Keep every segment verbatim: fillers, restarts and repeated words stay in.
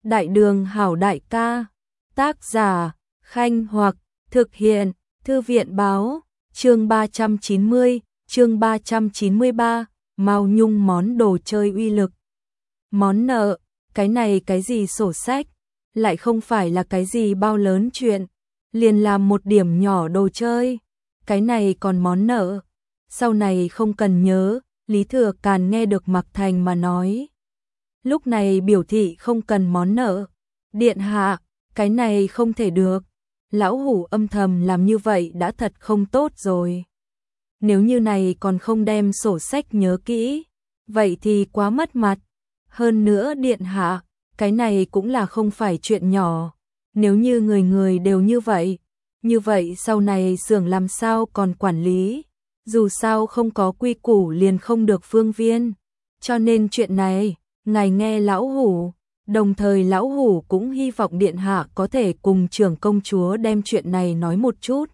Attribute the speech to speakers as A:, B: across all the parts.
A: Đại đường hảo đại ca. Tác giả, Khanh Hoặc, thực hiện, Thư viện báo, chương ba trăm chín mươi, chương ba trăm chín mươi ba, Mao Nhung món đồ chơi uy lực. Món nợ, cái này cái gì sổ sách, lại không phải là cái gì bao lớn chuyện, liền làm một điểm nhỏ đồ chơi, cái này còn món nợ. Sau này không cần nhớ, Lý Thừa Càn nghe được Mạc Thành mà nói. Lúc này biểu thị không cần món nợ. Điện hạ, cái này không thể được. Lão Hủ âm thầm làm như vậy đã thật không tốt rồi. Nếu như này còn không đem sổ sách nhớ kỹ, vậy thì quá mất mặt. Hơn nữa điện hạ, cái này cũng là không phải chuyện nhỏ. Nếu như người người đều như vậy, như vậy sau này xưởng làm sao còn quản lý. Dù sao không có quy củ liền không được phương viên. Cho nên chuyện này, ngài nghe Lão Hủ. Đồng thời Lão Hủ cũng hy vọng điện hạ có thể cùng trưởng công chúa đem chuyện này nói một chút.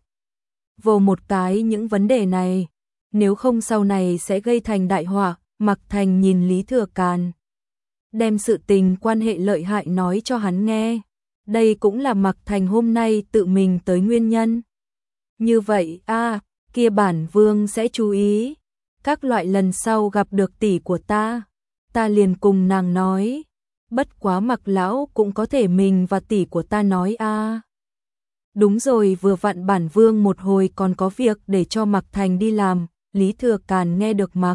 A: Vô một cái những vấn đề này, nếu không sau này sẽ gây thành đại họa. Mạc Thành nhìn Lý Thừa Càn, đem sự tình quan hệ lợi hại nói cho hắn nghe. Đây cũng là Mạc Thành hôm nay tự mình tới nguyên nhân. Như vậy a, à, kia bản vương sẽ chú ý. Các loại lần sau gặp được tỷ của ta, ta liền cùng nàng nói. Bất quá Mạc lão cũng có thể mình và tỷ của ta nói a. À. Đúng rồi, vừa vặn bản vương một hồi còn có việc để cho Mạc Thành đi làm. Lý Thừa Càn nghe được Mạc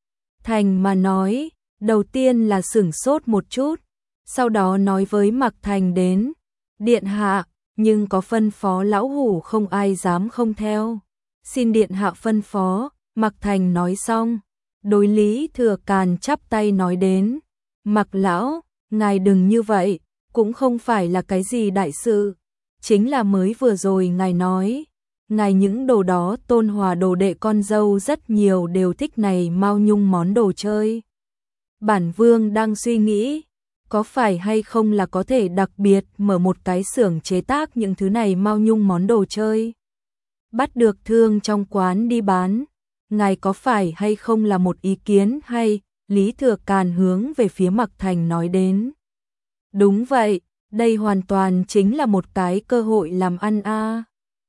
A: Thành mà nói, đầu tiên là sửng sốt một chút, sau đó nói với Mạc Thành đến. Điện hạ, nhưng có phân phó Lão Hủ không ai dám không theo. Xin điện hạ phân phó. Mạc Thành nói xong, đối Lý Thừa Càn chắp tay nói đến. Mạc lão, ngài đừng như vậy, cũng không phải là cái gì đại sự. Chính là mới vừa rồi ngài nói, ngài những đồ đó Tôn Hòa đồ đệ con dâu rất nhiều đều thích này Mao Nhung món đồ chơi. Bản vương đang suy nghĩ, có phải hay không là có thể đặc biệt mở một cái xưởng chế tác những thứ này Mao Nhung món đồ chơi. Bắt được thương trong quán đi bán. Ngài có phải hay không là một ý kiến hay? Lý Thừa Càn hướng về phía Mạc Thành nói đến. Đúng vậy, đây hoàn toàn chính là một cái cơ hội làm ăn a. À.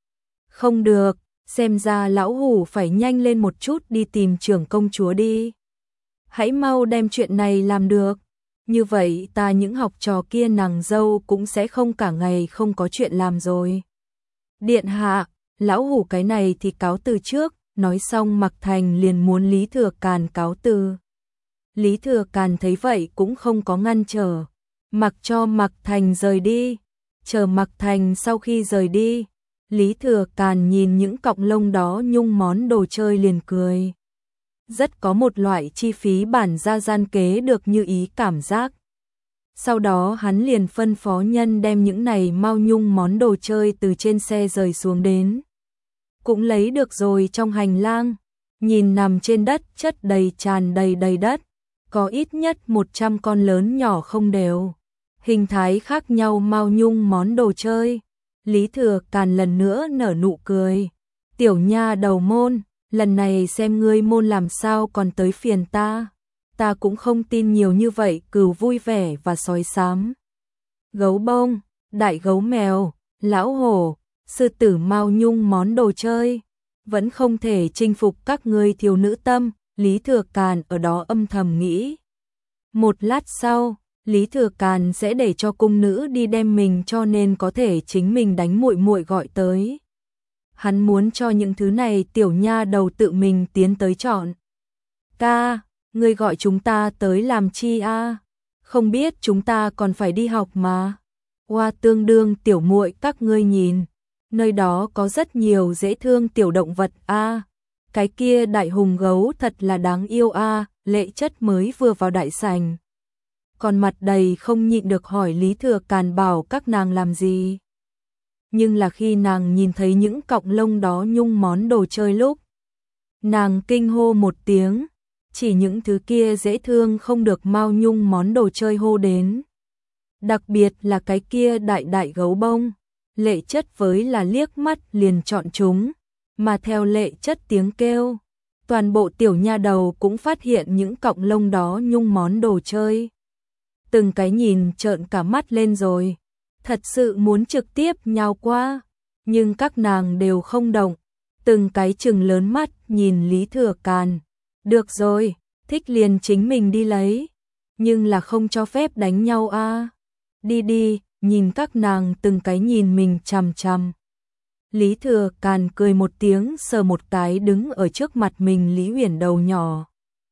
A: Không được, xem ra Lão Hủ phải nhanh lên một chút đi tìm trưởng công chúa đi. Hãy mau đem chuyện này làm được. Như vậy ta những học trò kia nàng dâu cũng sẽ không cả ngày không có chuyện làm rồi. Điện hạ, Lão Hủ cái này thì cáo từ trước. Nói xong Mạc Thành liền muốn Lý Thừa Càn cáo từ. Lý Thừa Càn thấy vậy cũng không có ngăn trở, mặc cho Mạc Thành rời đi. Chờ Mạc Thành sau khi rời đi, Lý Thừa Càn nhìn những cọng lông đó nhung món đồ chơi liền cười. Rất có một loại chi phí bản ra gian kế được như ý cảm giác. Sau đó hắn liền phân phó nhân đem những này Mao Nhung món đồ chơi từ trên xe rời xuống đến. Cũng lấy được rồi trong hành lang, nhìn nằm trên đất chất đầy tràn đầy đầy đất, có ít nhất một trăm con lớn nhỏ không đều, hình thái khác nhau Mao Nhung món đồ chơi. Lý Thừa Càn lần nữa nở nụ cười. Tiểu nha đầu môn, lần này xem ngươi môn làm sao còn tới phiền ta. Ta cũng không tin nhiều như vậy cừu vui vẻ và sói xám. Gấu bông, đại gấu mèo, lão hổ, sư tử Mao Nhung món đồ chơi, vẫn không thể chinh phục các ngươi thiếu nữ tâm. Lý Thừa Càn ở đó âm thầm nghĩ. Một lát sau, Lý Thừa Càn sẽ để cho cung nữ đi đem mình cho nên có thể chính mình đánh muội muội gọi tới. Hắn muốn cho những thứ này tiểu nha đầu tự mình tiến tới chọn. Ca, ngươi gọi chúng ta tới làm chi a? À? Không biết chúng ta còn phải đi học mà. Hoa tương đương tiểu muội các ngươi nhìn. Nơi đó có rất nhiều dễ thương tiểu động vật a. À, cái kia đại hùng gấu thật là đáng yêu a. À, Lệ Chất mới vừa vào đại sảnh, còn mặt đầy không nhịn được hỏi Lý Thừa Càn bảo các nàng làm gì. Nhưng là khi nàng nhìn thấy những cọng lông đó nhung món đồ chơi lúc, nàng kinh hô một tiếng, chỉ những thứ kia dễ thương không được Mao Nhung món đồ chơi hô đến. Đặc biệt là cái kia đại đại gấu bông. Lệ Chất với là liếc mắt liền chọn chúng, mà theo Lệ Chất tiếng kêu, toàn bộ tiểu nha đầu cũng phát hiện những cọng lông đó nhung món đồ chơi. từng cái nhìn trợn cả mắt lên rồi, thật sự muốn trực tiếp nhào qua, nhưng các nàng đều không động, từng cái trừng lớn mắt nhìn Lý Thừa Càn. Được rồi, thích liền chính mình đi lấy, nhưng là không cho phép đánh nhau a. Đi đi, nhìn các nàng từng cái nhìn mình chằm chằm. Lý Thừa Càn cười một tiếng, sờ một cái đứng ở trước mặt mình Lý Uyển đầu nhỏ.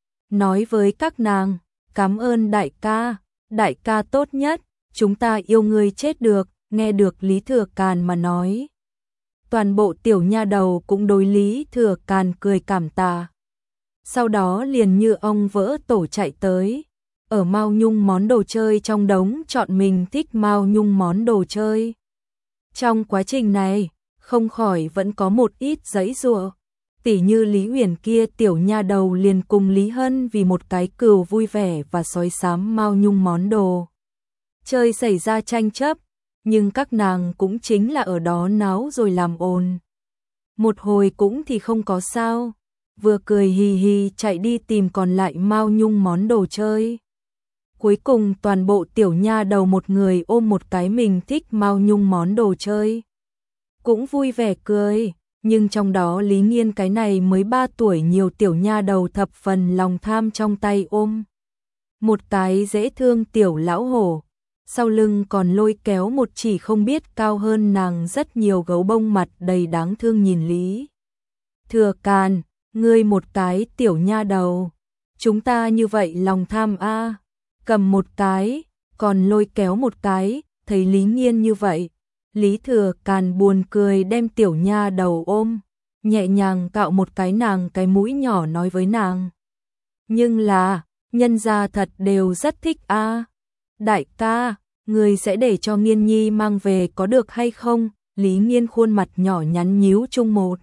A: Nói với các nàng, cảm ơn đại ca, đại ca tốt nhất, chúng ta yêu ngươi chết được. Nghe được Lý Thừa Càn mà nói, toàn bộ tiểu nha đầu cũng đối Lý Thừa Càn cười cảm tạ. Sau đó liền như ong vỡ tổ chạy tới, ở Mao Nhung món đồ chơi trong đống chọn mình thích Mao Nhung món đồ chơi. Trong quá trình này, không khỏi vẫn có một ít giãy giụa, tỉ như Lý Uyển kia tiểu nha đầu liền cùng Lý Hân vì một cái cừu vui vẻ và sói xám Mao Nhung món đồ chơi xảy ra tranh chấp, nhưng các nàng cũng chính là ở đó náo rồi làm ồn. Một hồi cũng thì không có sao, vừa cười hì hì chạy đi tìm còn lại Mao Nhung món đồ chơi. Cuối cùng toàn bộ tiểu nha đầu một người ôm một cái mình thích Mao Nhung món đồ chơi. Cũng vui vẻ cười, nhưng trong đó Lý Nghiên cái này mới ba tuổi nhiều tiểu nha đầu thập phần lòng tham trong tay ôm một cái dễ thương tiểu lão hổ, sau lưng còn lôi kéo một chỉ không biết cao hơn nàng rất nhiều gấu bông mặt đầy đáng thương nhìn Lý Thừa Càn, ngươi một cái tiểu nha đầu, chúng ta như vậy lòng tham a, cầm một cái, còn lôi kéo một cái, thấy Lý Nghiên như vậy, Lý Thừa Càn buồn cười đem tiểu nha đầu ôm, nhẹ nhàng cạo một cái nàng cái mũi nhỏ nói với nàng. Nhưng là, nhân gia thật đều rất thích a. Đại ca, người sẽ để cho Nghiên Nhi mang về có được hay không? Lý Nghiên khuôn mặt nhỏ nhắn nhíu chung một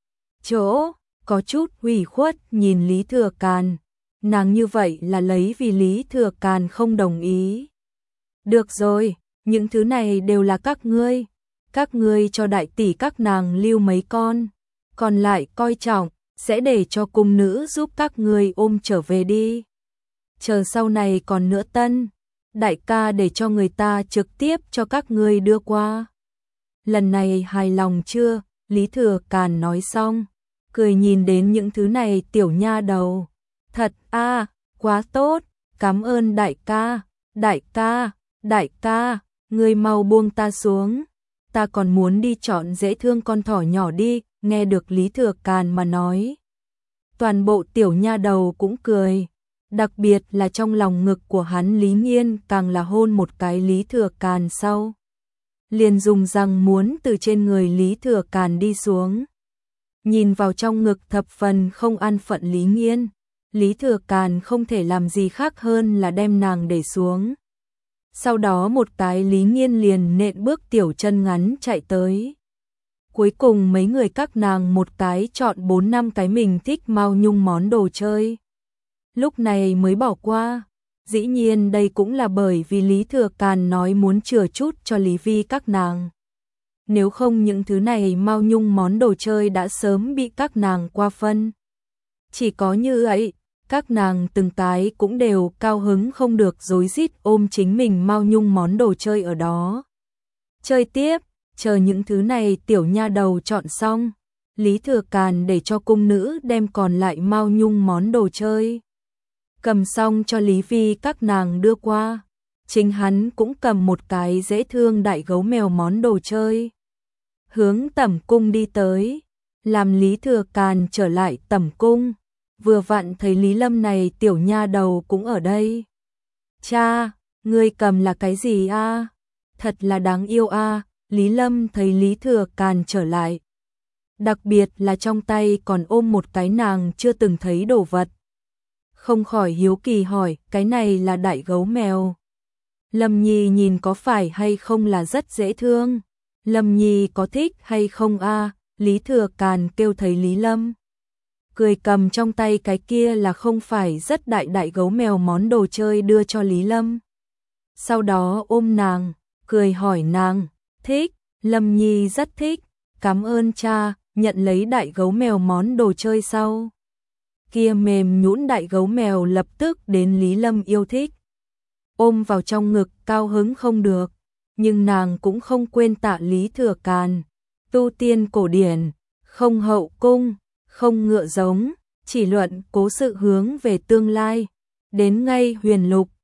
A: chỗ, có chút ủy khuất nhìn Lý Thừa Càn. Nàng như vậy là lấy vì Lý Thừa Càn không đồng ý. Được rồi, những thứ này đều là các ngươi. Các ngươi cho đại tỷ các nàng lưu mấy con. Còn lại coi trọng, sẽ để cho cung nữ giúp các ngươi ôm trở về đi. Chờ sau này còn nữa tân. Đại ca để cho người ta trực tiếp cho các ngươi đưa qua. Lần này hài lòng chưa? Lý Thừa Càn nói xong, cười nhìn đến những thứ này tiểu nha đầu. Thật a, à, quá tốt, cảm ơn đại ca, đại ca, đại ca, ngươi mau buông ta xuống. Ta còn muốn đi chọn dễ thương con thỏ nhỏ đi, nghe được Lý Thừa Càn mà nói. Toàn bộ tiểu nha đầu cũng cười. Đặc biệt là trong lòng ngực của hắn Lý Nghiên càng là hôn một cái Lý Thừa Càn sau. Liền dùng răng muốn từ trên người Lý Thừa Càn đi xuống. Nhìn vào trong ngực thập phần không an phận Lý Nghiên, Lý Thừa Càn không thể làm gì khác hơn là đem nàng để xuống. Sau đó một cái Lý Nghiên liền nện bước tiểu chân ngắn chạy tới. Cuối cùng mấy người các nàng một cái chọn bốn năm cái mình thích Mao Nhung món đồ chơi. Lúc này mới bỏ qua. Dĩ nhiên đây cũng là bởi vì Lý Thừa Càn nói muốn chừa chút cho Lý Vi các nàng. Nếu không những thứ này Mao Nhung món đồ chơi đã sớm bị các nàng qua phân. Chỉ có như vậy, các nàng từng cái cũng đều cao hứng không được rối rít ôm chính mình Mao Nhung món đồ chơi ở đó. Chơi tiếp, chờ những thứ này tiểu nha đầu chọn xong, Lý Thừa Càn để cho cung nữ đem còn lại Mao Nhung món đồ chơi. Cầm xong cho Lý Vi các nàng đưa qua, chính hắn cũng cầm một cái dễ thương đại gấu mèo món đồ chơi. Hướng tẩm cung đi tới, làm Lý Thừa Càn trở lại tẩm cung, vừa vặn thấy Lý Lâm này tiểu nha đầu cũng ở đây. Cha, ngươi cầm là cái gì a? Thật là đáng yêu a. Lý Lâm thấy Lý Thừa Càn trở lại, đặc biệt là trong tay còn ôm một cái nàng chưa từng thấy đồ vật. Không khỏi hiếu kỳ hỏi, cái này là đại gấu mèo. Lâm Nhi nhìn có phải hay không là rất dễ thương. Lâm Nhi có thích hay không a? Lý Thừa Càn kêu thấy Lý Lâm cười cầm trong tay cái kia là không phải rất đại đại gấu mèo món đồ chơi đưa cho Lý Lâm. Sau đó ôm nàng, cười hỏi nàng, thích, Lâm Nhi rất thích, cảm ơn cha, nhận lấy đại gấu mèo món đồ chơi sau. Kia mềm nhũn đại gấu mèo lập tức đến Lý Lâm yêu thích. ôm vào trong ngực cao hứng không được, nhưng nàng cũng không quên tạ Lý Thừa Càn. Tu tiên cổ điển, không hậu cung, không ngựa giống, chỉ luận cố sự hướng về tương lai. Đến ngay huyền lục,